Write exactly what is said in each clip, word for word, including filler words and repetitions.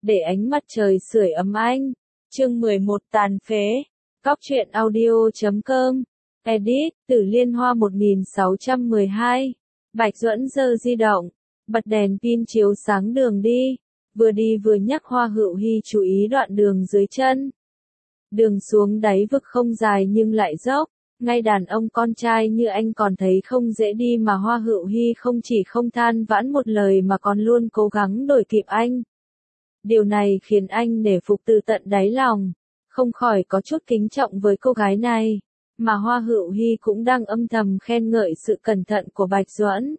để ánh mặt trời sưởi ấm anh. Chương mười một tàn phế. Góc truyện audio chấm com. Edit, Tử Liên Hoa một nghìn sáu trăm mười hai. Bạch Duẫn giơ di động, bật đèn pin chiếu sáng đường đi, vừa đi vừa nhắc Hoa Hựu Hi chú ý đoạn đường dưới chân. Đường xuống đáy vực không dài nhưng lại dốc, ngay đàn ông con trai như anh còn thấy không dễ đi mà Hoa Hựu Hi không chỉ không than vãn một lời mà còn luôn cố gắng đuổi kịp anh. Điều này khiến anh nể phục từ tận đáy lòng, không khỏi có chút kính trọng với cô gái này, mà Hoa Hựu Hi cũng đang âm thầm khen ngợi sự cẩn thận của Bạch Duẫn.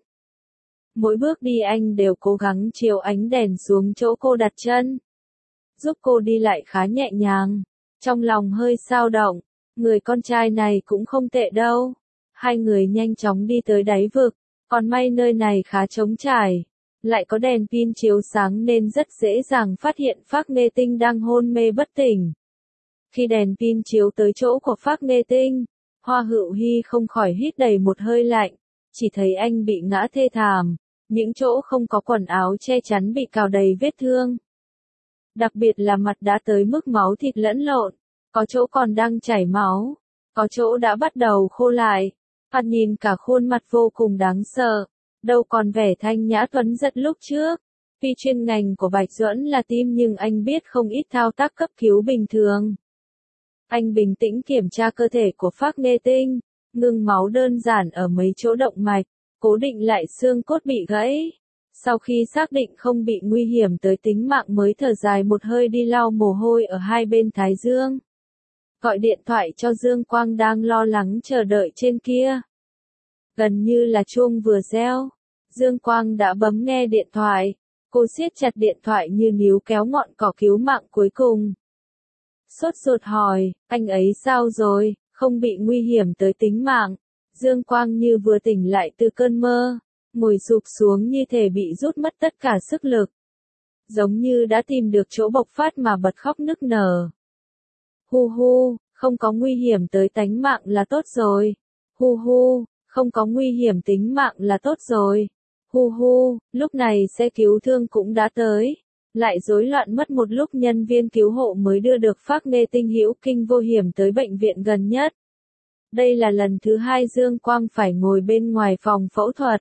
Mỗi bước đi anh đều cố gắng chiếu ánh đèn xuống chỗ cô đặt chân, giúp cô đi lại khá nhẹ nhàng. Trong lòng hơi dao động, người con trai này cũng không tệ đâu. Hai người nhanh chóng đi tới đáy vực, còn may nơi này khá trống trải, lại có đèn pin chiếu sáng nên rất dễ dàng phát hiện Phác Nghê Tinh đang hôn mê bất tỉnh. Khi đèn pin chiếu tới chỗ của Phác Nghê Tinh, Hoa Hựu Hi không khỏi hít đầy một hơi lạnh, chỉ thấy anh bị ngã thê thảm, những chỗ không có quần áo che chắn bị cào đầy vết thương. Đặc biệt là mặt đã tới mức máu thịt lẫn lộn, có chỗ còn đang chảy máu, có chỗ đã bắt đầu khô lại. Thoạt nhìn cả khuôn mặt vô cùng đáng sợ, đâu còn vẻ thanh nhã tuấn giật lúc trước. Tuy chuyên ngành của Bạch Duẫn là tim nhưng anh biết không ít thao tác cấp cứu bình thường. Anh bình tĩnh kiểm tra cơ thể của Phác Nghê Tinh, ngừng máu đơn giản ở mấy chỗ động mạch, cố định lại xương cốt bị gãy. Sau khi xác định không bị nguy hiểm tới tính mạng mới thở dài một hơi đi lau mồ hôi ở hai bên thái dương. Gọi điện thoại cho Dương Quang đang lo lắng chờ đợi trên kia. Gần như là chuông vừa reo, Dương Quang đã bấm nghe điện thoại, cô siết chặt điện thoại như níu kéo ngọn cỏ cứu mạng cuối cùng. Sốt ruột hỏi, anh ấy sao rồi, không bị nguy hiểm tới tính mạng. Dương Quang như vừa tỉnh lại từ cơn mơ, ngồi sụp xuống như thể bị rút mất tất cả sức lực. Giống như đã tìm được chỗ bộc phát mà bật khóc nức nở. Hu hu, không có nguy hiểm tới tánh mạng là tốt rồi. Hu hu, không có nguy hiểm tính mạng là tốt rồi. Hu hu, lúc này xe cứu thương cũng đã tới. Lại rối loạn mất một lúc nhân viên cứu hộ mới đưa được Phác Nghê Tinh hữu kinh vô hiểm tới bệnh viện gần nhất. Đây là lần thứ hai Dương Quang phải ngồi bên ngoài phòng phẫu thuật.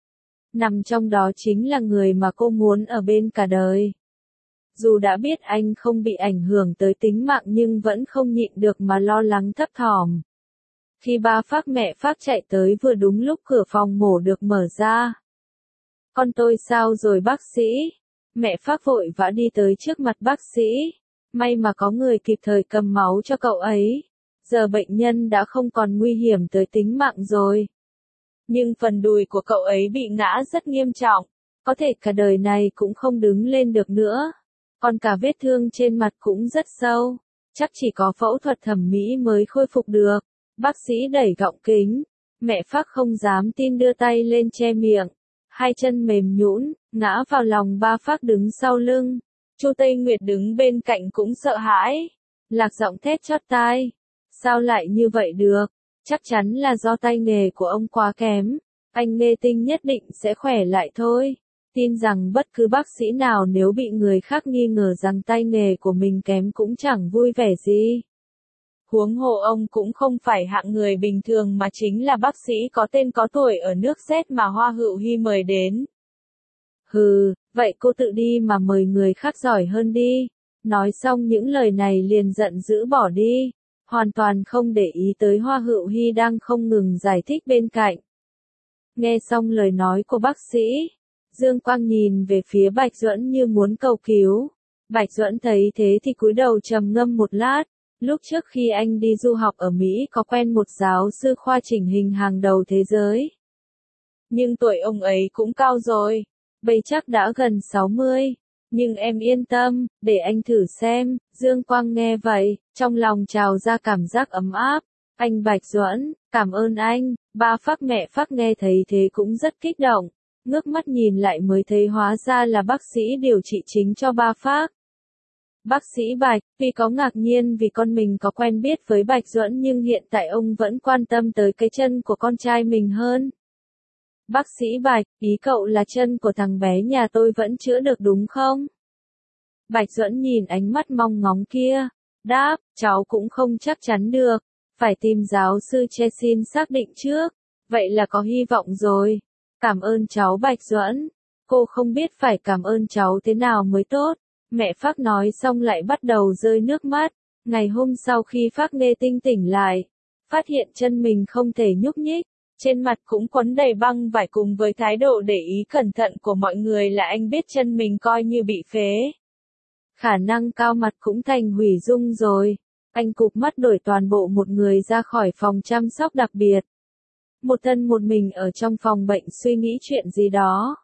Nằm trong đó chính là người mà cô muốn ở bên cả đời. Dù đã biết anh không bị ảnh hưởng tới tính mạng nhưng vẫn không nhịn được mà lo lắng thấp thỏm. Khi ba Phác mẹ Phác chạy tới vừa đúng lúc cửa phòng mổ được mở ra. Con tôi sao rồi bác sĩ? Mẹ Phác vội vã đi tới trước mặt bác sĩ. May mà có người kịp thời cầm máu cho cậu ấy. Giờ bệnh nhân đã không còn nguy hiểm tới tính mạng rồi. Nhưng phần đùi của cậu ấy bị ngã rất nghiêm trọng, có thể cả đời này cũng không đứng lên được nữa. Còn cả vết thương trên mặt cũng rất sâu, chắc chỉ có phẫu thuật thẩm mỹ mới khôi phục được. Bác sĩ đẩy gọng kính, mẹ Phác không dám tin đưa tay lên che miệng, hai chân mềm nhũn, ngã vào lòng ba Phác đứng sau lưng. Chu Tây Nguyệt đứng bên cạnh cũng sợ hãi, lạc giọng thét chót tai. Sao lại như vậy được? Chắc chắn là do tay nghề của ông quá kém. Anh Nghê Tinh nhất định sẽ khỏe lại thôi. Tin rằng bất cứ bác sĩ nào nếu bị người khác nghi ngờ rằng tay nghề của mình kém cũng chẳng vui vẻ gì. Huống hồ ông cũng không phải hạng người bình thường mà chính là bác sĩ có tên có tuổi ở nước Z mà Hoa Hựu Hi mời đến. Hừ, vậy cô tự đi mà mời người khác giỏi hơn đi. Nói xong những lời này liền giận dữ bỏ đi. Hoàn toàn không để ý tới Hoa Hựu Hi đang không ngừng giải thích bên cạnh. Nghe xong lời nói của bác sĩ, Dương Quang nhìn về phía Bạch Duẫn như muốn cầu cứu. Bạch Duẫn thấy thế thì cúi đầu trầm ngâm một lát. Lúc trước khi anh đi du học ở Mỹ có quen một giáo sư khoa chỉnh hình hàng đầu thế giới. Nhưng tuổi ông ấy cũng cao rồi, bây chắc đã gần sáu mươi. Nhưng em yên tâm, để anh thử xem. Dương Quang nghe vậy, trong lòng trào ra cảm giác ấm áp. Anh Bạch Duẫn, cảm ơn anh. Ba Phác mẹ Phác nghe thấy thế cũng rất kích động. Ngước mắt nhìn lại mới thấy hóa ra là bác sĩ điều trị chính cho ba Phác. Bác sĩ Bạch, tuy có ngạc nhiên vì con mình có quen biết với Bạch Duẫn nhưng hiện tại ông vẫn quan tâm tới cái chân của con trai mình hơn. Bác sĩ Bạch, ý cậu là chân của thằng bé nhà tôi vẫn chữa được đúng không? Bạch Duẫn nhìn ánh mắt mong ngóng kia, đáp, cháu cũng không chắc chắn được, phải tìm giáo sư Chesin xác định trước, vậy là có hy vọng rồi. Cảm ơn cháu Bạch Duẫn, cô không biết phải cảm ơn cháu thế nào mới tốt. Mẹ Phác nói xong lại bắt đầu rơi nước mắt. Ngày hôm sau khi Phác Nghê Tinh tỉnh lại, phát hiện chân mình không thể nhúc nhích, trên mặt cũng quấn đầy băng vải, cùng với thái độ để ý cẩn thận của mọi người là anh biết chân mình coi như bị phế. Khả năng cao mặt cũng thành hủy dung rồi. Anh cụp mắt đổi toàn bộ một người ra khỏi phòng chăm sóc đặc biệt. Một thân một mình ở trong phòng bệnh suy nghĩ chuyện gì đó.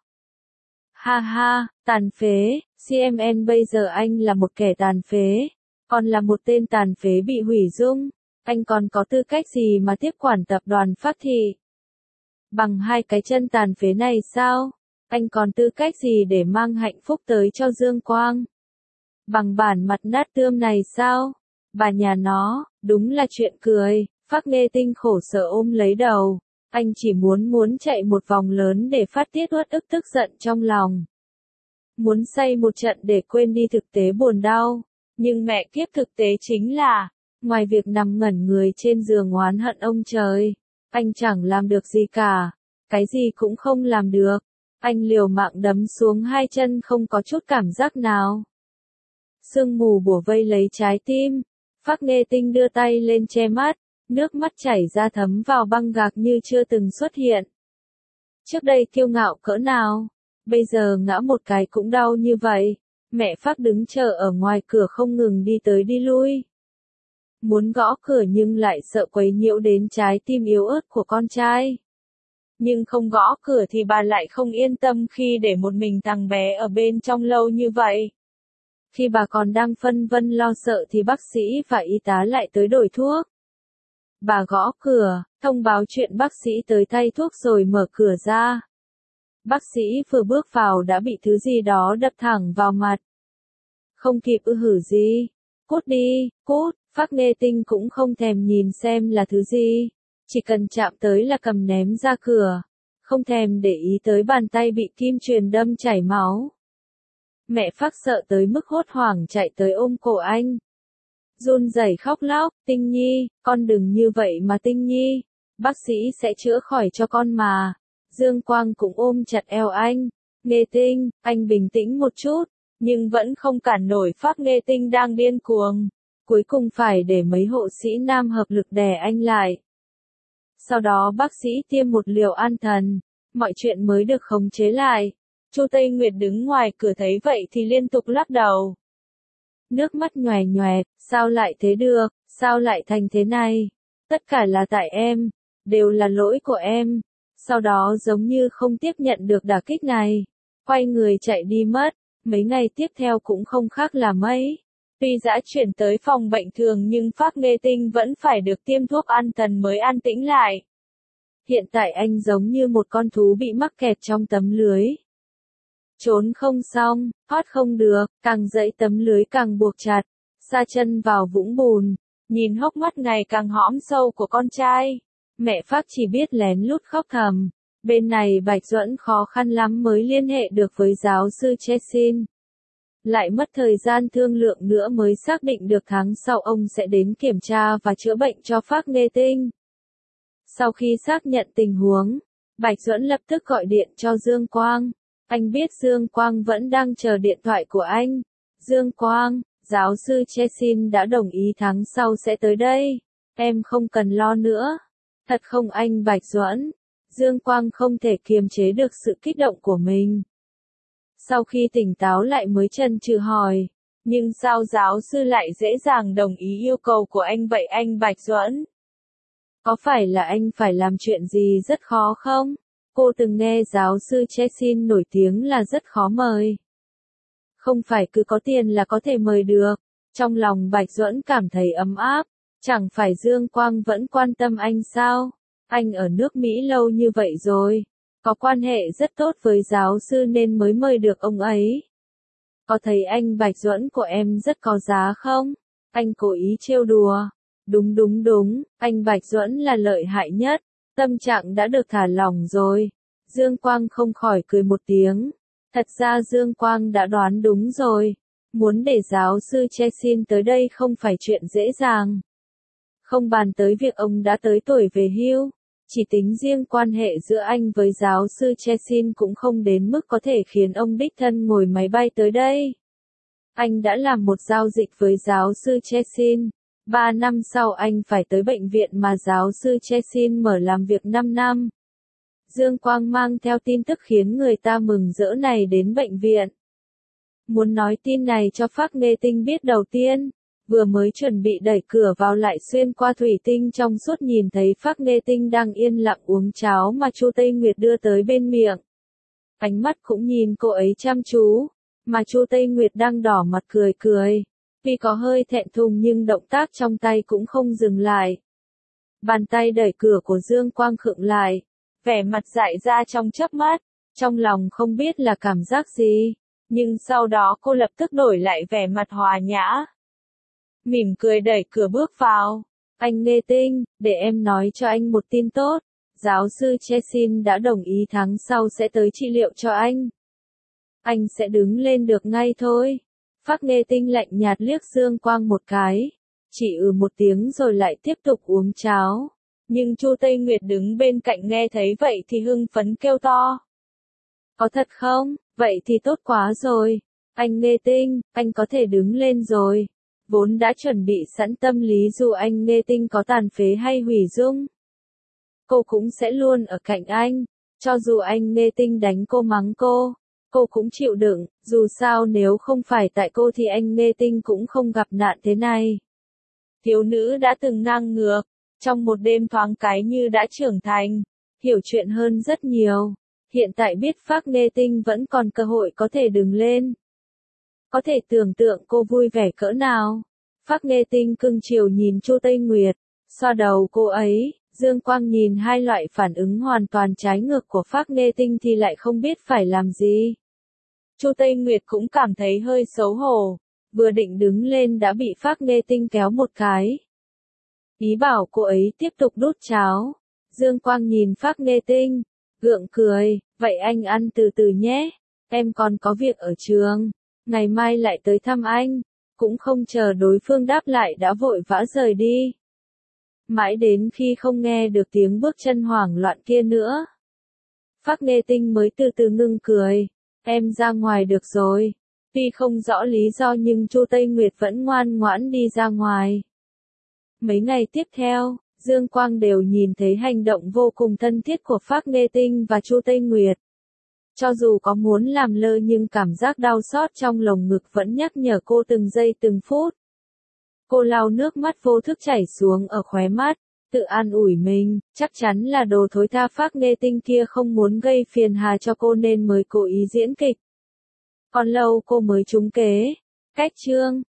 Ha ha, tàn phế, xê em en bây giờ anh là một kẻ tàn phế, còn là một tên tàn phế bị hủy dung, anh còn có tư cách gì mà tiếp quản tập đoàn Phác Thị? Bằng hai cái chân tàn phế này sao? Anh còn tư cách gì để mang hạnh phúc tới cho Dương Quang? Bằng bản mặt nát tươm này sao? Bà nhà nó, đúng là chuyện cười. Phác Nghê Tinh khổ sở ôm lấy đầu. Anh chỉ muốn muốn chạy một vòng lớn để phát tiết uất ức tức giận trong lòng. Muốn say một trận để quên đi thực tế buồn đau. Nhưng mẹ kiếp thực tế chính là, ngoài việc nằm ngẩn người trên giường oán hận ông trời, anh chẳng làm được gì cả. Cái gì cũng không làm được. Anh liều mạng đấm xuống hai chân không có chút cảm giác nào. Sương mù bủa vây lấy trái tim. Phác Nghê Tinh đưa tay lên che mắt. Nước mắt chảy ra thấm vào băng gạc như chưa từng xuất hiện. Trước đây kiêu ngạo cỡ nào, bây giờ ngã một cái cũng đau như vậy. Mẹ Phác đứng chờ ở ngoài cửa không ngừng đi tới đi lui. Muốn gõ cửa nhưng lại sợ quấy nhiễu đến trái tim yếu ớt của con trai. Nhưng không gõ cửa thì bà lại không yên tâm khi để một mình thằng bé ở bên trong lâu như vậy. Khi bà còn đang phân vân lo sợ thì bác sĩ và y tá lại tới đổi thuốc. Bà gõ cửa, thông báo chuyện bác sĩ tới thay thuốc rồi mở cửa ra. Bác sĩ vừa bước vào đã bị thứ gì đó đập thẳng vào mặt. Không kịp ư hử gì. Cút đi, cút. Phác Nghê Tinh cũng không thèm nhìn xem là thứ gì. Chỉ cần chạm tới là cầm ném ra cửa. Không thèm để ý tới bàn tay bị kim truyền đâm chảy máu. Mẹ Phác sợ tới mức hốt hoảng chạy tới ôm cổ anh. Run rẩy khóc lóc, Tinh Nhi, con đừng như vậy mà Tinh Nhi. Bác sĩ sẽ chữa khỏi cho con mà. Dương Quang cũng ôm chặt eo anh. Nghê Tinh, anh bình tĩnh một chút, nhưng vẫn không cản nổi Phác Nghê Tinh đang điên cuồng. Cuối cùng phải để mấy hộ sĩ nam hợp lực đè anh lại. Sau đó bác sĩ tiêm một liều an thần, mọi chuyện mới được khống chế lại. Chu Tây Nguyệt đứng ngoài cửa thấy vậy thì liên tục lắc đầu. Nước mắt nhòe nhòe, sao lại thế được, sao lại thành thế này? Tất cả là tại em, đều là lỗi của em. Sau đó giống như không tiếp nhận được đả kích này, quay người chạy đi mất. Mấy ngày tiếp theo cũng không khác là mấy. Tuy đã chuyển tới phòng bệnh thường nhưng Phác Nghê Tinh vẫn phải được tiêm thuốc an thần mới an tĩnh lại. Hiện tại anh giống như một con thú bị mắc kẹt trong tấm lưới. Trốn không xong, thoát không được, càng dẫy tấm lưới càng buộc chặt, sa chân vào vũng bùn, nhìn hốc mắt ngày càng hõm sâu của con trai. Mẹ Phác chỉ biết lén lút khóc thầm. Bên này Bạch Duẫn khó khăn lắm mới liên hệ được với giáo sư Chesin. Lại mất thời gian thương lượng nữa mới xác định được tháng sau ông sẽ đến kiểm tra và chữa bệnh cho Phác Nghê Tinh. Sau khi xác nhận tình huống, Bạch Duẫn lập tức gọi điện cho Dương Quang. Anh biết Dương Quang vẫn đang chờ điện thoại của anh. Dương Quang, giáo sư Chesin đã đồng ý tháng sau sẽ tới đây. Em không cần lo nữa. Thật không anh Bạch Duẫn? Dương Quang không thể kiềm chế được sự kích động của mình. Sau khi tỉnh táo lại mới chần chừ hỏi. Nhưng sao giáo sư lại dễ dàng đồng ý yêu cầu của anh vậy anh Bạch Duẫn? Có phải là anh phải làm chuyện gì rất khó không? Cô từng nghe giáo sư Chesin nổi tiếng là rất khó mời. Không phải cứ có tiền là có thể mời được. Trong lòng Bạch Duẫn cảm thấy ấm áp. Chẳng phải Dương Quang vẫn quan tâm anh sao? Anh ở nước Mỹ lâu như vậy rồi. Có quan hệ rất tốt với giáo sư nên mới mời được ông ấy. Có thấy anh Bạch Duẫn của em rất có giá không? Anh cố ý trêu đùa. Đúng đúng đúng, anh Bạch Duẫn là lợi hại nhất. Tâm trạng đã được thả lỏng rồi. Dương Quang không khỏi cười một tiếng. Thật ra Dương Quang đã đoán đúng rồi. Muốn để giáo sư Chesin tới đây không phải chuyện dễ dàng. Không bàn tới việc ông đã tới tuổi về hưu, chỉ tính riêng quan hệ giữa anh với giáo sư Chesin cũng không đến mức có thể khiến ông đích thân ngồi máy bay tới đây. Anh đã làm một giao dịch với giáo sư Chesin. Ba năm sau anh phải tới bệnh viện mà giáo sư Chesin mở làm việc năm năm. Dương Quang mang theo tin tức khiến người ta mừng rỡ này đến bệnh viện. Muốn nói tin này cho Phác Nghê Tinh biết đầu tiên, vừa mới chuẩn bị đẩy cửa vào lại xuyên qua thủy tinh trong suốt nhìn thấy Phác Nghê Tinh đang yên lặng uống cháo mà Chu Tây Nguyệt đưa tới bên miệng. Ánh mắt cũng nhìn cô ấy chăm chú, mà Chu Tây Nguyệt đang đỏ mặt cười cười. Tuy có hơi thẹn thùng nhưng động tác trong tay cũng không dừng lại. Bàn tay đẩy cửa của Dương Quang khựng lại, vẻ mặt dại ra trong chớp mắt, trong lòng không biết là cảm giác gì, nhưng sau đó cô lập tức đổi lại vẻ mặt hòa nhã. Mỉm cười đẩy cửa bước vào. Anh Nghê Tinh, để em nói cho anh một tin tốt, giáo sư Chesin đã đồng ý tháng sau sẽ tới trị liệu cho anh. Anh sẽ đứng lên được ngay thôi. Phác Nghê Tinh lạnh nhạt liếc Dương Quang một cái, chỉ ừ một tiếng rồi lại tiếp tục uống cháo. Nhưng Chu Tây Nguyệt đứng bên cạnh nghe thấy vậy thì hưng phấn kêu to. Có thật không? Vậy thì tốt quá rồi. Anh Nghê Tinh, anh có thể đứng lên rồi. Vốn đã chuẩn bị sẵn tâm lý dù anh Nghê Tinh có tàn phế hay hủy dung, cô cũng sẽ luôn ở cạnh anh. Cho dù anh Nghê Tinh đánh cô mắng cô, cô cũng chịu đựng, dù sao nếu không phải tại cô thì anh Nghê Tinh cũng không gặp nạn thế này. Thiếu nữ đã từng ngang ngược, trong một đêm thoáng cái như đã trưởng thành, hiểu chuyện hơn rất nhiều. Hiện tại biết Phác Nghê Tinh vẫn còn cơ hội có thể đứng lên. Có thể tưởng tượng cô vui vẻ cỡ nào. Phác Nghê Tinh cưng chiều nhìn Chu Tây Nguyệt, xoa đầu cô ấy. Dương Quang nhìn hai loại phản ứng hoàn toàn trái ngược của Phác Nghê Tinh thì lại không biết phải làm gì. Chu Tây Nguyệt cũng cảm thấy hơi xấu hổ, vừa định đứng lên đã bị Phác Nghê Tinh kéo một cái. Ý bảo cô ấy tiếp tục đút cháo. Dương Quang nhìn Phác Nghê Tinh, gượng cười, vậy anh ăn từ từ nhé, em còn có việc ở trường, ngày mai lại tới thăm anh. Cũng không chờ đối phương đáp lại đã vội vã rời đi. Mãi đến khi không nghe được tiếng bước chân hoảng loạn kia nữa, Phác Nghê Tinh mới từ từ ngưng cười. Em ra ngoài được rồi. Tuy không rõ lý do nhưng Chu Tây Nguyệt vẫn ngoan ngoãn đi ra ngoài. Mấy ngày tiếp theo, Dương Quang đều nhìn thấy hành động vô cùng thân thiết của Phác Nghê Tinh và Chu Tây Nguyệt. Cho dù có muốn làm lơ nhưng cảm giác đau xót trong lồng ngực vẫn nhắc nhở cô từng giây từng phút. Cô lau nước mắt vô thức chảy xuống ở khóe mắt, tự an ủi mình, chắc chắn là đồ thối tha Phác Nghê Tinh kia không muốn gây phiền hà cho cô nên mới cố ý diễn kịch. Còn lâu cô mới trúng kế. Cách chương